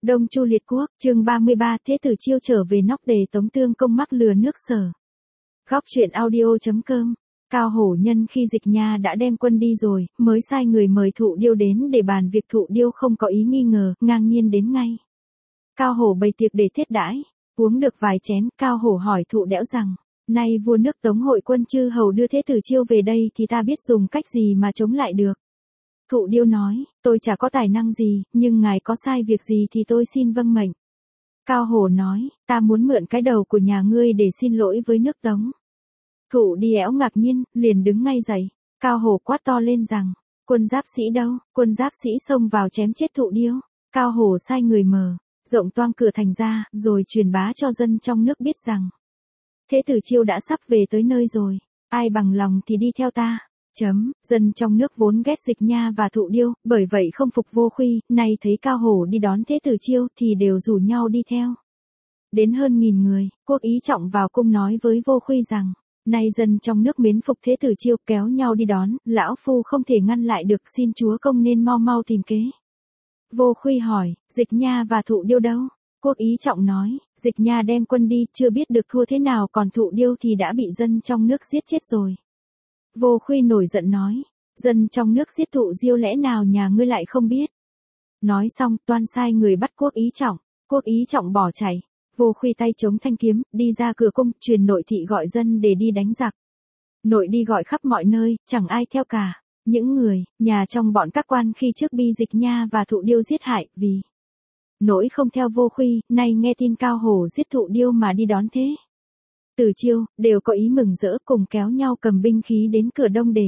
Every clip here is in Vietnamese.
Đông Chu liệt quốc, chương 33, Thế tử Chiêu trở về nóc đề Tống Tương Công mắc lừa nước Sở. Góc truyện audio.com. Cao Hổ Nhân khi Dịch Nha đã đem quân đi rồi, mới sai người mời Thụ Điêu đến để bàn việc. Thụ Điêu không có ý nghi ngờ, ngang nhiên đến ngay. Cao Hổ bày tiệc để thiết đãi, uống được vài chén, Cao Hổ hỏi Thụ Đẽo rằng: "Nay vua nước Tống hội quân chư hầu đưa Thế tử Chiêu về đây thì ta biết dùng cách gì mà chống lại được?" Thụ Điêu nói: "Tôi chả có tài năng gì, nhưng ngài có sai việc gì thì tôi xin vâng mệnh." Cao Hổ nói: "Ta muốn mượn cái đầu của nhà ngươi để xin lỗi với nước Tống." Thụ Điễu ngạc nhiên, liền đứng ngay dậy. Cao Hổ quát to lên rằng: "Quân giáp sĩ đâu?" Quân giáp sĩ xông vào chém chết Thụ Điêu. Cao Hổ sai người mở rộng toang cửa thành ra, rồi truyền bá cho dân trong nước biết rằng: "Thế tử Chiêu đã sắp về tới nơi rồi, ai bằng lòng thì đi theo ta." Dân trong nước vốn ghét Dịch Nha và Thụ Điêu, bởi vậy không phục Vô Khuy, nay thấy Cao Hổ đi đón Thế tử Chiêu thì đều rủ nhau đi theo. Đến hơn 1000 người, Quốc Ý Trọng vào cung nói với Vô Khuy rằng: "Nay dân trong nước mến phục Thế tử Chiêu, kéo nhau đi đón, lão phu không thể ngăn lại được, xin chúa công nên mau mau tìm kế." Vô Khuy hỏi: "Dịch Nha và Thụ Điêu đâu?" Quốc Ý Trọng nói: "Dịch Nha đem quân đi, chưa biết được thua thế nào, còn Thụ Điêu thì đã bị dân trong nước giết chết rồi." Vô Khuy nổi giận nói: "Dân trong nước giết Thụ Diêu lẽ nào nhà ngươi lại không biết?" Nói xong, toan sai người bắt Quốc Ý Trọng. Quốc Ý Trọng bỏ chạy. Vô Khuy tay chống thanh kiếm, đi ra cửa cung, truyền nội thị gọi dân để đi đánh giặc. Nội đi gọi khắp mọi nơi, chẳng ai theo cả. Những người, nhà trong bọn các quan khi trước bi Dịch Nha và Thụ Điêu giết hại, vì nỗi không theo Vô Khuy, nay nghe tin Cao Hổ giết Thụ Điêu mà đi đón Thế tử Chiêu, đều có ý mừng rỡ, cùng kéo nhau cầm binh khí đến cửa Đông để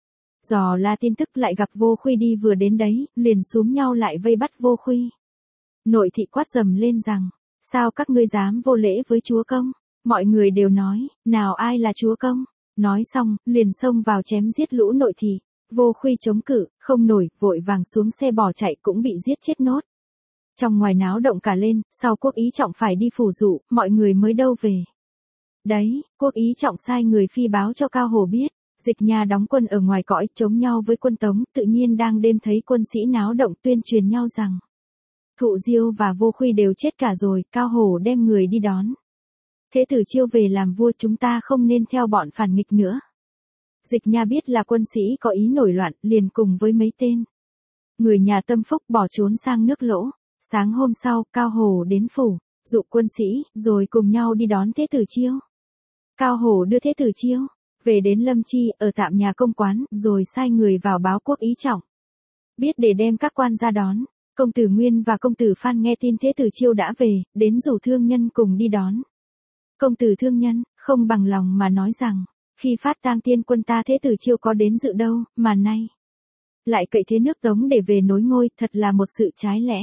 dò la tin tức. Lại gặp Vô Khuy đi vừa đến đấy, liền xúm nhau lại vây bắt Vô Khuy. Nội thị quát dầm lên rằng: "Sao các ngươi dám vô lễ với chúa công?" Mọi người đều nói: "Nào ai là chúa công?" Nói xong, liền xông vào chém giết lũ nội thị. Vô Khuy chống cự, không nổi, vội vàng xuống xe bỏ chạy, cũng bị giết chết nốt. Trong ngoài náo động cả lên, sau Quốc Ý Trọng phải đi phủ dụ, mọi người mới đâu về. Đấy, Quốc Ý Trọng sai người phi báo cho Cao Hổ biết, Dịch Nha đóng quân ở ngoài cõi, chống nhau với quân Tống, tự nhiên đang đêm thấy quân sĩ náo động, tuyên truyền nhau rằng Thụ Diêu và Vô Khuy đều chết cả rồi, Cao Hổ đem người đi đón Thế tử Chiêu về làm vua, chúng ta không nên theo bọn phản nghịch nữa. Dịch Nha biết là quân sĩ có ý nổi loạn, liền cùng với mấy tên người nhà tâm phúc bỏ trốn sang nước Lỗ. Sáng hôm sau, Cao Hổ đến phủ dụ quân sĩ, rồi cùng nhau đi đón Thế tử Chiêu. Cao Hổ đưa Thế tử Chiêu về đến Lâm Chi, ở tạm nhà công quán, rồi sai người vào báo Quốc Ý Trọng biết để đem các quan ra đón. Công tử Nguyên và công tử Phan nghe tin Thế tử Chiêu đã về, đến rủ Thương Nhân cùng đi đón. Công tử Thương Nhân không bằng lòng mà nói rằng: "Khi phát tang tiên quân ta Thế tử Chiêu có đến dự đâu, mà nay lại cậy thế nước Tống để về nối ngôi, thật là một sự trái lẽ.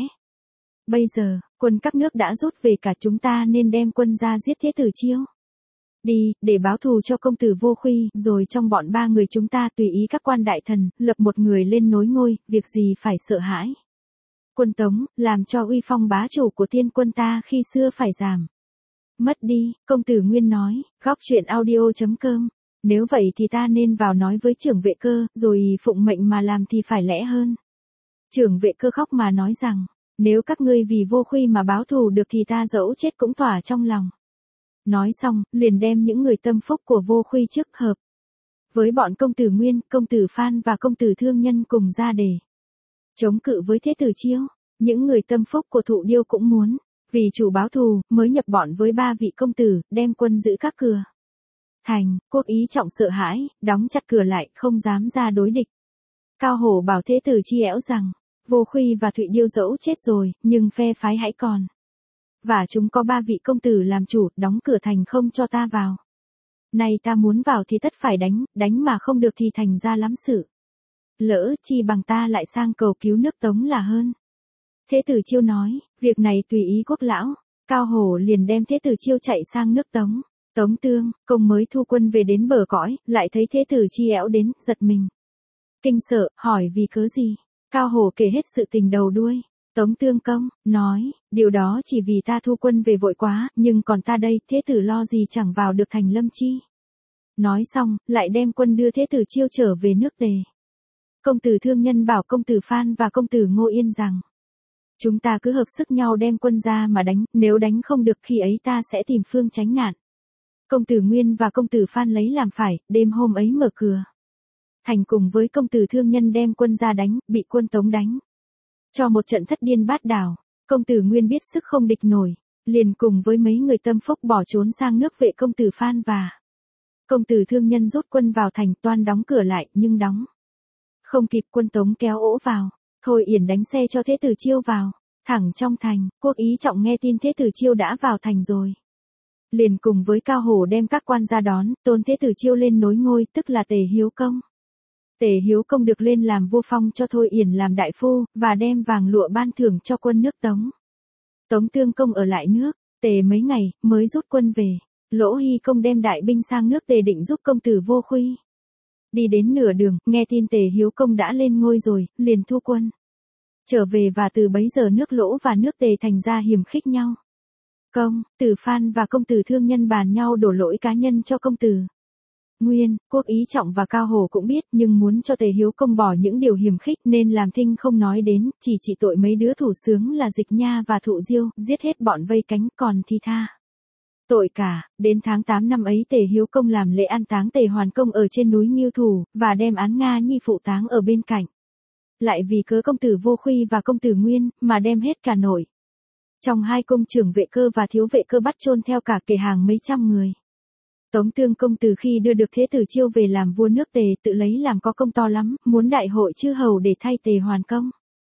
Bây giờ, quân các nước đã rút về cả, chúng ta nên đem quân ra giết Thế tử Chiêu đi, để báo thù cho công tử Vô Khuy, rồi trong bọn 3 người chúng ta tùy ý các quan đại thần, lập một người lên nối ngôi, việc gì phải sợ hãi. Quân Tống, làm cho uy phong bá chủ của tiên quân ta khi xưa phải giảm mất đi." Công tử Nguyên nói. Góc truyện audio.com. "Nếu vậy thì ta nên vào nói với Trưởng Vệ Cơ, rồi phụng mệnh mà làm thì phải lẽ hơn." Trưởng Vệ Cơ khóc mà nói rằng: "Nếu các ngươi vì Vô Khuy mà báo thù được thì ta dẫu chết cũng thỏa trong lòng." Nói xong, liền đem những người tâm phúc của Vô Khuy trước hợp với bọn công tử Nguyên, công tử Phan và công tử Thương Nhân cùng ra để chống cự với Thế tử Chiêu. Những người tâm phúc của Thụ Điêu cũng muốn vì chủ báo thù, mới nhập bọn với 3 vị công tử, đem quân giữ các cửa thành. Quốc Ý Trọng sợ hãi, đóng chặt cửa lại, không dám ra đối địch. Cao Hổ bảo Thế tử Chiêu rằng: "Vô Khuy và Thụy Điêu dẫu chết rồi, nhưng phe phái hãy còn, và chúng có 3 vị công tử làm chủ, đóng cửa thành không cho ta vào. Nay ta muốn vào thì tất phải đánh, đánh mà không được thì thành ra lắm sự. Lỡ chi bằng ta lại sang cầu cứu nước Tống là hơn." Thế tử Chiêu nói: "Việc này tùy ý quốc lão." Cao Hổ liền đem Thế tử Chiêu chạy sang nước Tống. Tống Tương Công mới thu quân về đến bờ cõi, lại thấy Thế tử Chiêu đến, giật mình kinh sợ, hỏi vì cớ gì. Cao Hổ kể hết sự tình đầu đuôi. Tống Tương Công nói: "Điều đó chỉ vì ta thu quân về vội quá, nhưng còn ta đây, Thế tử lo gì chẳng vào được thành Lâm Chi." Nói xong, lại đem quân đưa Thế tử Chiêu trở về nước Tề. Công tử Thương Nhân bảo công tử Phan và công tử Ngô Yên rằng: Chúng ta cứ hợp sức nhau đem quân ra mà đánh, nếu đánh không được khi ấy ta sẽ tìm phương tránh nạn. Công tử Nguyên và công tử Phan lấy làm phải, đêm hôm ấy mở cửa thành cùng với công tử Thương Nhân đem quân ra đánh, bị quân Tống đánh cho một trận thất điên bát đảo. Công tử Nguyên biết sức không địch nổi, liền cùng với mấy người tâm phúc bỏ trốn sang nước Vệ. Công tử Phan và công tử Thương Nhân rút quân vào thành, toan đóng cửa lại nhưng đóng không kịp, quân Tống kéo ỗ vào. Thôi Yển đánh xe cho Thế Tử Chiêu vào, thẳng trong thành. Quốc Ý Trọng nghe tin Thế Tử Chiêu đã vào thành rồi, liền cùng với Cao Hổ đem các quan ra đón, tôn Thế Tử Chiêu lên nối ngôi, tức là Tề Hiếu Công. Tề Hiếu Công được lên làm vua, phong cho Thôi Yển làm đại phu, và đem vàng lụa ban thưởng cho quân nước Tống. Tống Tương Công ở lại nước Tề mấy ngày, mới rút quân về. Lỗ Hy Công đem đại binh sang nước Tề định giúp công tử Vô Khuy. Đi đến nửa đường, nghe tin Tề Hiếu Công đã lên ngôi rồi, liền thu quân trở về, và từ bấy giờ nước Lỗ và nước Tề thành ra hiềm khích nhau. Công tử Phan và công tử Thương Nhân bàn nhau đổ lỗi cá nhân cho công tử Nguyên. Quốc Ý Trọng và Cao Hổ cũng biết, nhưng muốn cho Tề Hiếu Công bỏ những điều hiềm khích nên làm thinh không nói đến, chỉ trị tội mấy đứa thủ xướng là Dịch Nha và Thụ Diêu, giết hết bọn vây cánh, còn thì tha tội cả. Đến tháng 8 năm ấy Tề Hiếu Công làm lễ an táng Tề Hoàn Công ở trên núi Ngưu Thủ, và đem Án Nga Nhi phụ táng ở bên cạnh. Lại vì cớ công tử Vô Khuy và công tử Nguyên, mà đem hết cả nội trong hai cung trưởng Vệ Cơ và Thiếu Vệ Cơ bắt chôn theo cả kể hàng mấy trăm người. Tống Tương Công từ khi đưa được Thế Tử Chiêu về làm vua nước Tề, tự lấy làm có công to lắm, muốn đại hội chư hầu để thay Tề Hoàn Công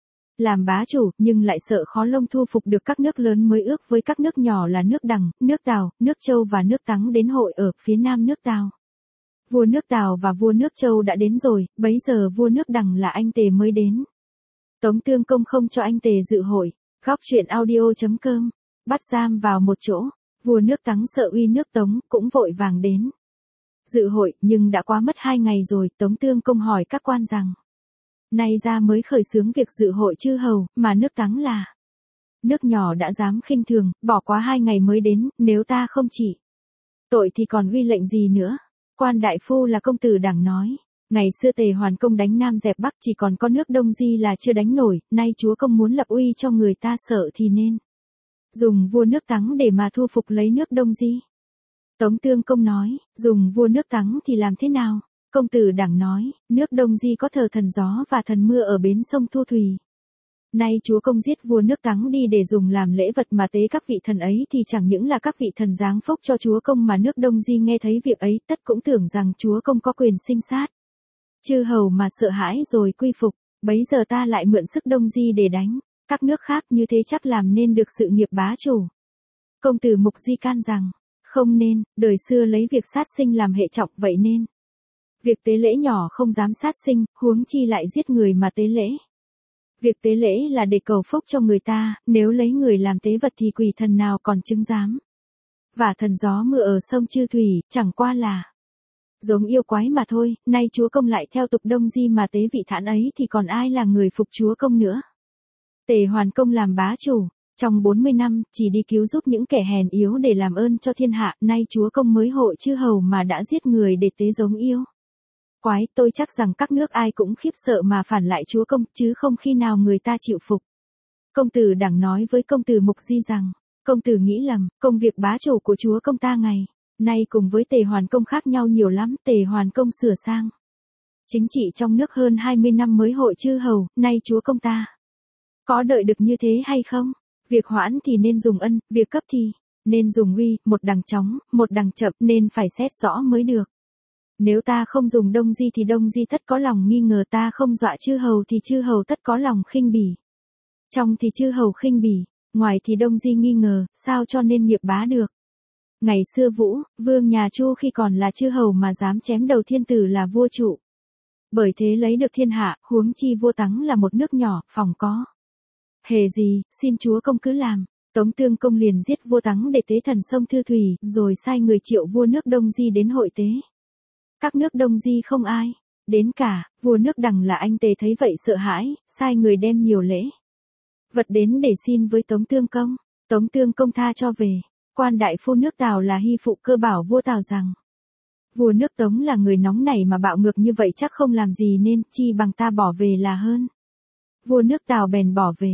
làm bá chủ, nhưng lại sợ khó lông thu phục được các nước lớn, mới ước với các nước nhỏ là nước Đằng, nước Tào, nước Châu và nước Tắng đến hội ở phía nam nước Tào. Vua nước Tào và vua nước Châu đã đến rồi, bấy giờ vua nước Đằng là anh Tề mới đến. Tống Tương Công không cho anh Tề dự hội. Góc truyện audio.com bắt giam vào một chỗ. Vua nước Tắng sợ uy nước Tống, cũng vội vàng đến dự hội, nhưng đã quá mất 2 ngày rồi. Tống Tương Công hỏi các quan rằng, nay ra mới khởi xướng việc dự hội chư hầu, mà nước Tắng là nước nhỏ đã dám khinh thường, bỏ quá 2 ngày mới đến, nếu ta không chỉ tội thì còn uy lệnh gì nữa. Quan đại phu là công tử Đảng nói, ngày xưa Tề Hoàn Công đánh Nam dẹp Bắc, chỉ còn có nước Đông Di là chưa đánh nổi, nay chúa công muốn lập uy cho người ta sợ thì nên dùng vua nước Tắng để mà thu phục lấy nước Đông Di. Tống Tương Công nói, dùng vua nước Tắng thì làm thế nào? Công tử Đảng nói, nước Đông Di có thờ thần gió và thần mưa ở bến sông Thu Thủy. Nay chúa công giết vua nước Tắng đi để dùng làm lễ vật mà tế các vị thần ấy, thì chẳng những là các vị thần giáng phúc cho chúa công, mà nước Đông Di nghe thấy việc ấy tất cũng tưởng rằng chúa công có quyền sinh sát chư hầu mà sợ hãi rồi quy phục. Bấy giờ ta lại mượn sức Đông Di để đánh các nước khác, như thế chắc làm nên được sự nghiệp bá chủ. Công tử Mục Di can rằng, không nên, đời xưa lấy việc sát sinh làm hệ trọng, vậy nên việc tế lễ nhỏ không dám sát sinh, huống chi lại giết người mà tế lễ. Việc tế lễ là để cầu phúc cho người ta, nếu lấy người làm tế vật thì quỷ thần nào còn chứng giám. Và thần gió mưa ở sông Chư Thủy, chẳng qua là giống yêu quái mà thôi. Nay chúa công lại theo tục Đông Di mà tế vị thản ấy, thì còn ai là người phục chúa công nữa. Tề Hoàn Công làm bá chủ, trong 40 năm, chỉ đi cứu giúp những kẻ hèn yếu để làm ơn cho thiên hạ, nay chúa công mới hội chư hầu mà đã giết người để tế giống yêu quái. Tôi chắc rằng các nước ai cũng khiếp sợ mà phản lại chúa công, chứ không khi nào người ta chịu phục. Công tử Đảng nói với công tử Mục Di rằng, công tử nghĩ lầm, công việc bá chủ của chúa công ta ngày nay cùng với Tề Hoàn Công khác nhau nhiều lắm. Tề Hoàn Công sửa sang chính trị trong nước hơn 20 năm mới hội chư hầu, nay chúa công ta có đợi được như thế hay không? Việc hoãn thì nên dùng ân, việc cấp thì nên dùng uy, một đằng chóng, một đằng chậm, nên phải xét rõ mới được. Nếu ta không dùng Đông Di thì Đông Di tất có lòng nghi ngờ, ta không dọa chư hầu thì chư hầu tất có lòng khinh bỉ. Trong thì chư hầu khinh bỉ, ngoài thì Đông Di nghi ngờ, sao cho nên nghiệp bá được. Ngày xưa Vũ, vương nhà Chu khi còn là chư hầu mà dám chém đầu thiên tử là vua trụ. Bởi thế lấy được thiên hạ, huống chi vua Tắng là một nước nhỏ, phòng có hề gì, xin chúa công cứ làm. Tống Tương Công liền giết vua Tắng để tế thần sông Thư Thủy, rồi sai người triệu vua nước Đông Di đến hội tế. Các nước Đông Di không ai đến cả. Vua nước Đằng là anh Tề thấy vậy sợ hãi, sai người đem nhiều lễ vật đến để xin với Tống Tương Công. Tống Tương Công tha cho về. Quan đại phu nước Tào là Hy Phụ Cơ bảo vua Tào rằng, vua nước Tống là người nóng nảy mà bạo ngược như vậy, chắc không làm gì nên chi bằng ta bỏ về là hơn. Vua nước Tào bèn bỏ về.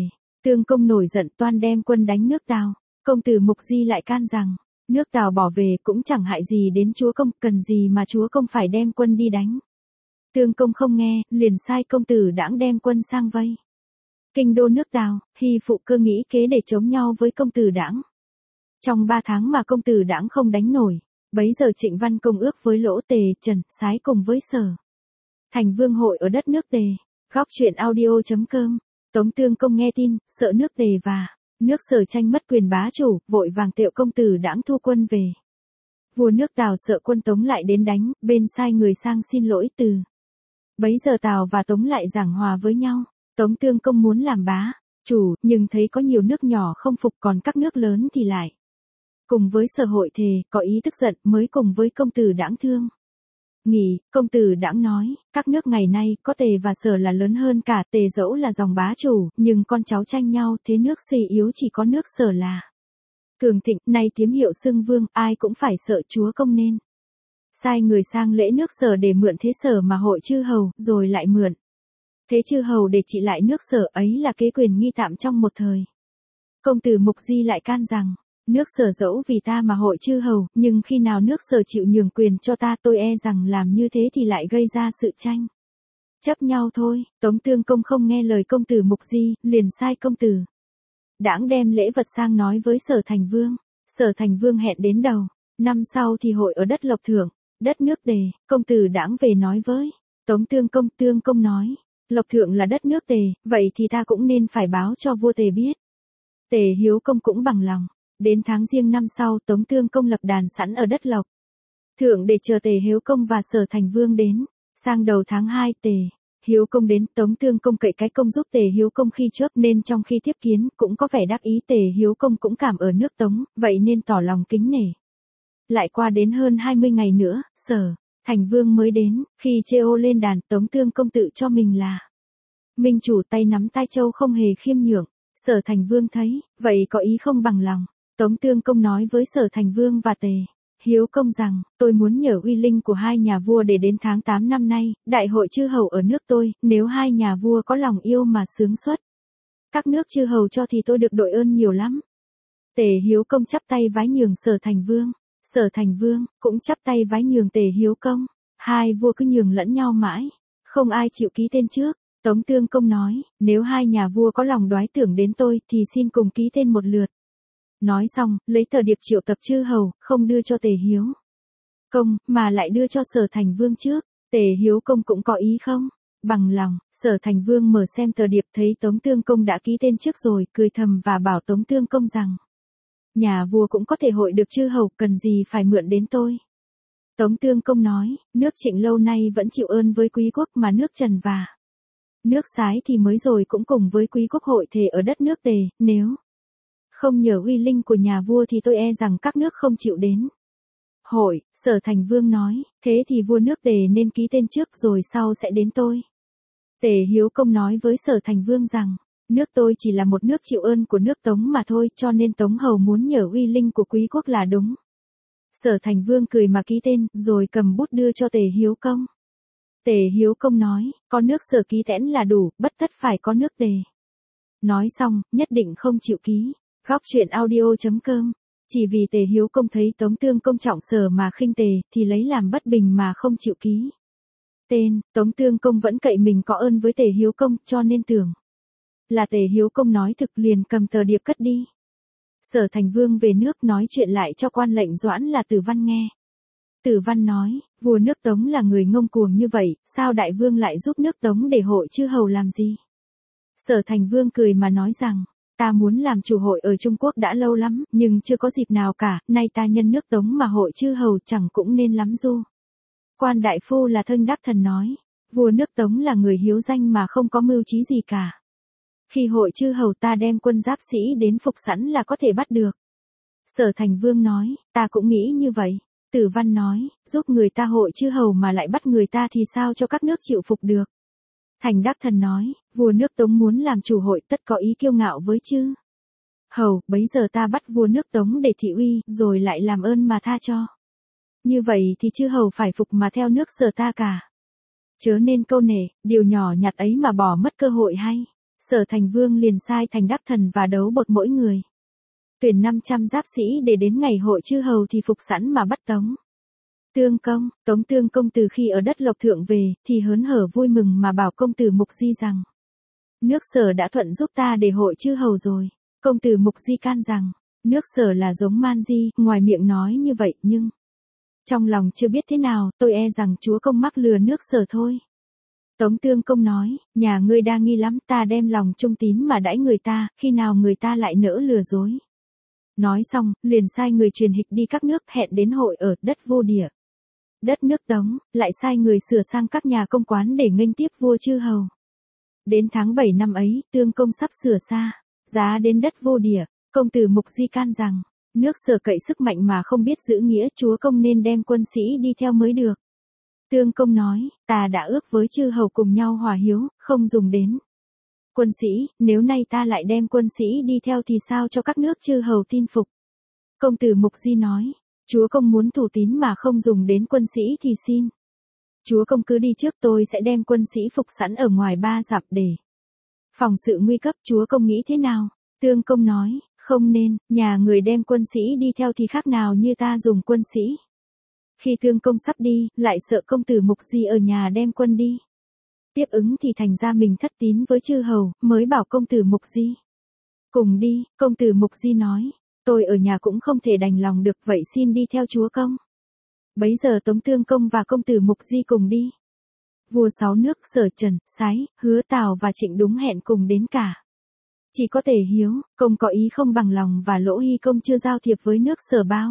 Tương Công nổi giận toan đem quân đánh nước Tào. Công tử Mục Di lại can rằng, nước Tào bỏ về cũng chẳng hại gì đến chúa công, cần gì mà chúa công phải đem quân đi đánh. Tương Công không nghe, liền sai công tử Đãng đem quân sang vây kinh đô nước Tào. Hy Phụ cơ nghĩ kế để chống nhau với công tử Đãng. Trong 3 tháng mà công tử Đãng không đánh nổi, bấy giờ Trịnh Văn Công ước với Lỗ Tề, Trần, Sái cùng với Sở Thành Vương hội ở đất nước Tề. Góc truyện audio.com. Tống Tương Công nghe tin, sợ nước Tề và nước Sở tranh mất quyền bá chủ, vội vàng tiệu công tử Đãng thu quân về. Vua nước Tào sợ quân Tống lại đến đánh, bên sai người sang xin lỗi từ. Bấy giờ Tào và Tống lại giảng hòa với nhau. Tống Tương Công muốn làm bá chủ, nhưng thấy có nhiều nước nhỏ không phục, còn các nước lớn thì lại cùng với Sở hội thề, có ý tức giận, mới cùng với công tử Đãng thương nghị. Công tử Đãng nói, các nước ngày nay có Tề và Sở là lớn hơn cả. Tề dẫu là dòng bá chủ, nhưng con cháu tranh nhau, thế nước suy yếu chỉ có nước Sở là cường thịnh. Nay tiếm hiệu xưng vương, ai cũng phải sợ, chúa công nên sai người sang lễ nước Sở để mượn thế Sở mà hội chư hầu, rồi lại mượn thế chư hầu để trị lại nước Sở, ấy là kế quyền nghi tạm trong một thời. Công tử Mục Di lại can rằng, nước Sở dẫu vì ta mà hội chư hầu, nhưng khi nào nước Sở chịu nhường quyền cho ta, tôi e rằng làm như thế thì lại gây ra sự tranh chấp nhau thôi. Tống Tương Công không nghe lời công tử Mục Di, liền sai công tử Đãng đem lễ vật sang nói với Sở Thành Vương. Sở Thành Vương hẹn đến đầu năm sau thì hội ở đất Lộc Thượng, đất nước Tề. Công tử Đãng về nói với Tống Tương Công. Tương Công nói, Lộc Thượng là đất nước Tề, vậy thì ta cũng nên phải báo cho vua Tề biết. Tề Hiếu Công cũng bằng lòng. Đến tháng Giêng năm sau, Tống Tương Công lập đàn sẵn ở đất Lộc Thượng để chờ Tề Hiếu Công và Sở Thành Vương đến. Sang đầu tháng 2, Tề Hiếu Công đến, Tống Tương Công cậy cái công giúp Tề Hiếu Công khi trước, nên trong khi tiếp kiến cũng có vẻ đắc ý. Tề Hiếu Công cũng cảm ở nước Tống, vậy nên tỏ lòng kính nể. Lại qua đến hơn 20 ngày nữa, Sở Thành Vương mới đến. Khi chê ô lên đàn, Tống Tương Công tự cho mình là minh chủ, tay nắm tai châu không hề khiêm nhượng. Sở Thành Vương thấy vậy có ý không bằng lòng. Tống Tương Công nói với Sở Thành Vương và Tề Hiếu Công rằng, tôi muốn nhờ uy linh của hai nhà vua để đến tháng 8 năm nay, đại hội chư hầu ở nước tôi, nếu hai nhà vua có lòng yêu mà xướng xuất các nước chư hầu cho thì tôi được đội ơn nhiều lắm. Tề Hiếu Công chắp tay vái nhường Sở Thành Vương. Sở Thành Vương cũng chắp tay vái nhường Tề Hiếu Công. Hai vua cứ nhường lẫn nhau mãi, không ai chịu ký tên trước. Tống Tương Công nói, nếu hai nhà vua có lòng đoái tưởng đến tôi thì xin cùng ký tên một lượt. Nói xong, lấy tờ điệp triệu tập chư hầu, không đưa cho Tề Hiếu Công, mà lại đưa cho Sở Thành Vương trước. Tề Hiếu Công cũng có ý không bằng lòng. Sở Thành Vương mở xem tờ điệp, thấy Tống Tương Công đã ký tên trước rồi, cười thầm và bảo Tống Tương Công rằng, nhà vua cũng có thể hội được chư hầu, cần gì phải mượn đến tôi. Tống Tương Công nói, nước Trịnh lâu nay vẫn chịu ơn với quý quốc, mà nước Trần và nước Sái thì mới rồi cũng cùng với quý quốc hội thề ở đất nước Tề, nếu không nhờ uy linh của nhà vua thì tôi e rằng các nước không chịu đến hội. Sở Thành Vương nói, thế thì vua nước Tề nên ký tên trước rồi sau sẽ đến tôi. Tề Hiếu Công nói với Sở Thành Vương rằng, nước tôi chỉ là một nước chịu ơn của nước Tống mà thôi, cho nên Tống hầu muốn nhờ uy linh của quý quốc là đúng. Sở Thành Vương cười mà ký tên, rồi cầm bút đưa cho Tề Hiếu Công. Tề Hiếu Công nói, có nước Sở ký tẽn là đủ, bất tất phải có nước Tề. Nói xong, nhất định không chịu ký. Góc truyện audio.com. Chỉ vì Tề Hiếu Công thấy Tống Tương Công trọng Sở mà khinh Tề, thì lấy làm bất bình mà không chịu ký tên. Tống Tương Công vẫn cậy mình có ơn với Tề Hiếu Công, cho nên tưởng là Tề Hiếu Công nói thực, liền cầm tờ điệp cất đi. Sở Thành Vương về nước nói chuyện lại cho quan lệnh Doãn là Tử Văn nghe. Tử Văn nói, vua nước Tống là người ngông cuồng như vậy, sao đại vương lại giúp nước Tống để hội chư hầu làm gì? Sở Thành Vương cười mà nói rằng, ta muốn làm chủ hội ở Trung Quốc đã lâu lắm, nhưng chưa có dịp nào cả, nay ta nhân nước Tống mà hội chư hầu chẳng cũng nên lắm du. Quan đại phu là Thênh Đắc Thần nói, vua nước Tống là người hiếu danh mà không có mưu trí gì cả. Khi hội chư hầu ta đem quân giáp sĩ đến phục sẵn là có thể bắt được. Sở Thành Vương nói, ta cũng nghĩ như vậy. Tử Văn nói, giúp người ta hội chư hầu mà lại bắt người ta thì sao cho các nước chịu phục được. Thành Đắc Thần nói, vua nước Tống muốn làm chủ hội tất có ý kiêu ngạo với chư hầu, bấy giờ ta bắt vua nước Tống để thị uy, rồi lại làm ơn mà tha cho. Như vậy thì chư hầu phải phục mà theo nước Sở ta cả. Chớ nên câu nể, điều nhỏ nhặt ấy mà bỏ mất cơ hội hay. Sở Thành Vương liền sai Thành Đắc Thần và Đấu Bột mỗi người tuyển 500 giáp sĩ để đến ngày hội chư hầu thì phục sẵn mà bắt Tống Tương Công. Tống Tương Công từ khi ở đất Lộc Thượng về, thì hớn hở vui mừng mà bảo công tử Mục Di rằng: nước Sở đã thuận giúp ta để hội chư hầu rồi. Công tử Mục Di can rằng: nước Sở là giống man di, ngoài miệng nói như vậy nhưng trong lòng chưa biết thế nào, tôi e rằng chúa công mắc lừa nước Sở thôi. Tống Tương Công nói: nhà ngươi đa nghi lắm, ta đem lòng trung tín mà đãi người ta, khi nào người ta lại nỡ lừa dối. Nói xong, liền sai người truyền hịch đi các nước, hẹn đến hội ở đất Vô Địa. Đất nước Tống, lại sai người sửa sang các nhà công quán để nghênh tiếp vua chư hầu. Đến tháng 7 năm ấy, Tương Công sắp sửa xa, giá đến đất Vô Địa, công tử Mục Di can rằng: nước Sở cậy sức mạnh mà không biết giữ nghĩa, chúa công nên đem quân sĩ đi theo mới được. Tương Công nói: ta đã ước với chư hầu cùng nhau hòa hiếu, không dùng đến quân sĩ, nếu nay ta lại đem quân sĩ đi theo thì sao cho các nước chư hầu tin phục. Công tử Mục Di nói: chúa công muốn thủ tín mà không dùng đến quân sĩ thì xin chúa công cứ đi trước, tôi sẽ đem quân sĩ phục sẵn ở ngoài 3 dặm để phòng sự nguy cấp, chúa công nghĩ thế nào? Tương Công nói: không nên, nhà người đem quân sĩ đi theo thì khác nào như ta dùng quân sĩ. Khi Tương Công sắp đi, lại sợ công tử Mục Di ở nhà đem quân đi tiếp ứng thì thành ra mình thất tín với chư hầu, mới bảo công tử Mục Di cùng đi. Công tử Mục Di nói: tôi ở nhà cũng không thể đành lòng được, vậy xin đi theo chúa công. Bấy giờ Tống Tương Công và công tử Mục Di cùng đi. Vua 6 nước Sở, Trần, Sái, Hứa, Tào và Trịnh đúng hẹn cùng đến cả. Chỉ có Tề Hiếu, công có ý không bằng lòng và Lỗ Hy công chưa giao thiệp với nước Sở bao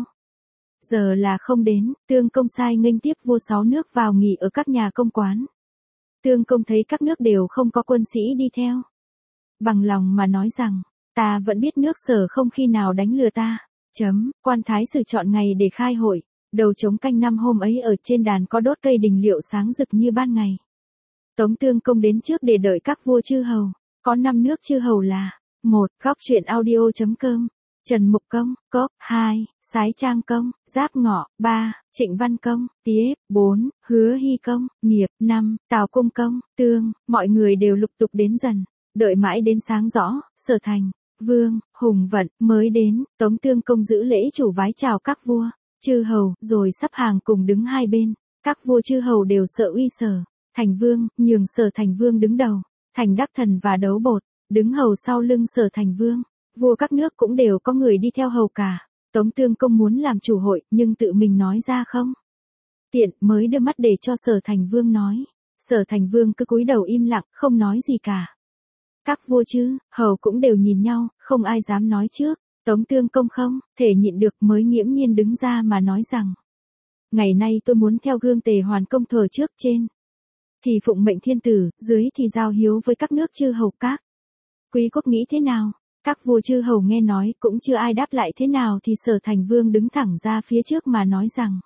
giờ là không đến. Tương Công sai nghênh tiếp vua 6 nước vào nghỉ ở các nhà công quán. Tương Công thấy các nước đều không có quân sĩ đi theo, bằng lòng mà nói rằng: ta vẫn biết nước Sở không khi nào đánh lừa ta. Quan thái sử chọn ngày để khai hội. Đầu trống canh năm hôm ấy ở trên đàn có đốt cây đình liệu sáng rực như ban ngày. Tống Tương Công đến trước để đợi các vua chư hầu. Có 5 nước chư hầu là: 1. Góc truyện audio.com, Trần Mục Công, Cốc. 2. Sái Trang Công, Giáp Ngọ. 3. Trịnh Văn Công, Tiếp. 4. Hứa Hy Công, Nghiệp. 5. Tào Cung Công, Tương. Mọi người đều lục tục đến dần. Đợi mãi đến sáng rõ, Sở Thành Vương, Hùng Vận mới đến. Tống Tương Công giữ lễ chủ vái chào các vua chư hầu, rồi sắp hàng cùng đứng hai bên. Các vua chư hầu đều sợ uy Sở Thành Vương, nhường Sở Thành Vương đứng đầu. Thành Đắc Thần và Đấu Bột đứng hầu sau lưng Sở Thành Vương. Vua các nước cũng đều có người đi theo hầu cả. Tống Tương Công muốn làm chủ hội, nhưng tự mình nói ra không tiện, mới đưa mắt để cho Sở Thành Vương nói. Sở Thành Vương cứ cúi đầu im lặng, không nói gì cả. Các vua chư hầu cũng đều nhìn nhau, không ai dám nói trước. Tống Tương Công không thể nhịn được, mới nghiễm nhiên đứng ra mà nói rằng: ngày nay tôi muốn theo gương Tề Hoàn Công thờ trước, trên thì phụng mệnh thiên tử, dưới thì giao hiếu với các nước chư hầu. Các quý quốc nghĩ thế nào? Các vua chư hầu nghe nói cũng chưa ai đáp lại thế nào, thì Sở Thành Vương đứng thẳng ra phía trước mà nói rằng: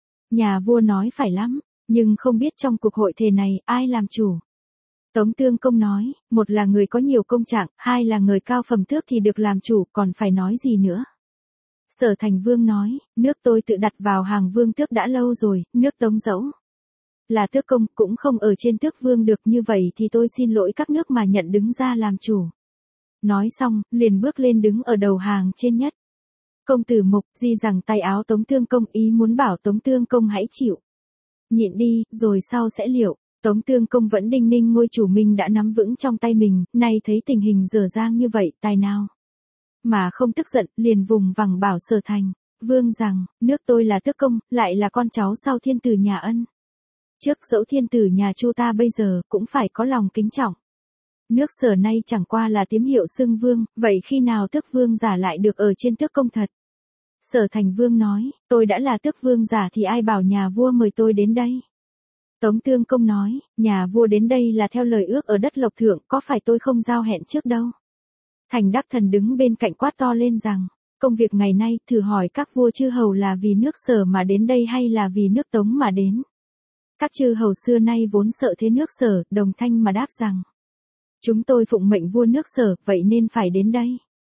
nhà vua nói phải lắm, nhưng không biết trong cuộc hội thề này ai làm chủ. Tống Tương Công nói: một là người có nhiều công trạng, hai là người cao phẩm tước thì được làm chủ, còn phải nói gì nữa. Sở Thành Vương nói: nước tôi tự đặt vào hàng vương tước đã lâu rồi, nước Tống dẫu là tước công cũng không ở trên tước vương được, như vậy thì tôi xin lỗi các nước mà nhận đứng ra làm chủ. Nói xong, liền bước lên đứng ở đầu hàng trên nhất. Công tử Mục Di rằng tay áo Tống Tương Công, ý muốn bảo Tống Tương Công hãy chịu nhịn đi, rồi sau sẽ liệu. Tống Tương Công vẫn đinh ninh ngôi chủ mình đã nắm vững trong tay mình, nay thấy tình hình dở dang như vậy, tài nào mà không tức giận, liền vùng vằng bảo Sở Thành Vương rằng: nước tôi là tước công, lại là con cháu sau thiên tử nhà Ân. Trước dẫu thiên tử nhà Chu ta bây giờ cũng phải có lòng kính trọng. Nước Sở nay chẳng qua là tiếm hiệu xưng vương, vậy khi nào tước vương giả lại được ở trên tước công thật? Sở Thành Vương nói: tôi đã là tước vương giả thì ai bảo nhà vua mời tôi đến đây? Tống Tương Công nói: nhà vua đến đây là theo lời ước ở đất Lộc Thượng, có phải tôi không giao hẹn trước đâu. Thành Đắc Thần đứng bên cạnh quát to lên rằng: công việc ngày nay, thử hỏi các vua chư hầu là vì nước Sở mà đến đây hay là vì nước Tống mà đến? Các chư hầu xưa nay vốn sợ thế nước Sở, đồng thanh mà đáp rằng: chúng tôi phụng mệnh vua nước Sở, vậy nên phải đến đây.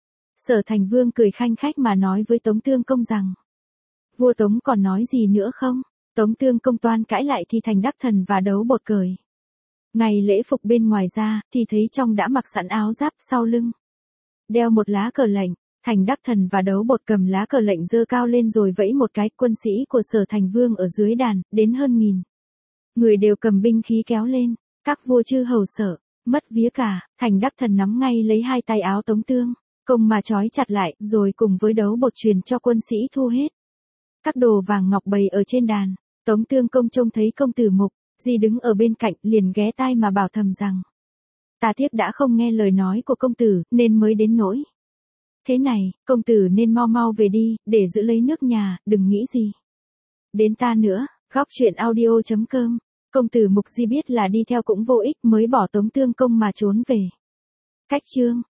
Sở Thành Vương cười khanh khách mà nói với Tống Tương Công rằng: vua Tống còn nói gì nữa không? Tống Tương Công toan cãi lại thì Thành Đắc Thần và Đấu Bột cười Ngày lễ phục bên ngoài ra, thì thấy trong đã mặc sẵn áo giáp sau lưng. Đeo một lá cờ lệnh, Thành Đắc Thần và Đấu Bột cầm lá cờ lệnh giơ cao lên rồi vẫy một cái, quân sĩ của Sở Thành Vương ở dưới đàn, đến hơn 1000. Người đều cầm binh khí kéo lên, các vua chư hầu sợ, mất vía cả, Thành Đắc Thần nắm ngay lấy hai tay áo Tống Tương, Công mà trói chặt lại, rồi cùng với Đấu Bột truyền cho quân sĩ thu hết. Các đồ vàng ngọc bày ở trên đàn, Tống Tương Công trông thấy công tử Mục Di đứng ở bên cạnh, liền ghé tai mà bảo thầm rằng: ta thiếp đã không nghe lời nói của công tử, nên mới đến nỗi thế này, công tử nên mau mau về đi, để giữ lấy nước nhà, đừng nghĩ gì đến ta nữa. Góc truyện audio.com. Công tử Mục Di biết là đi theo cũng vô ích, mới bỏ Tống Tương Công mà trốn về. Cách chương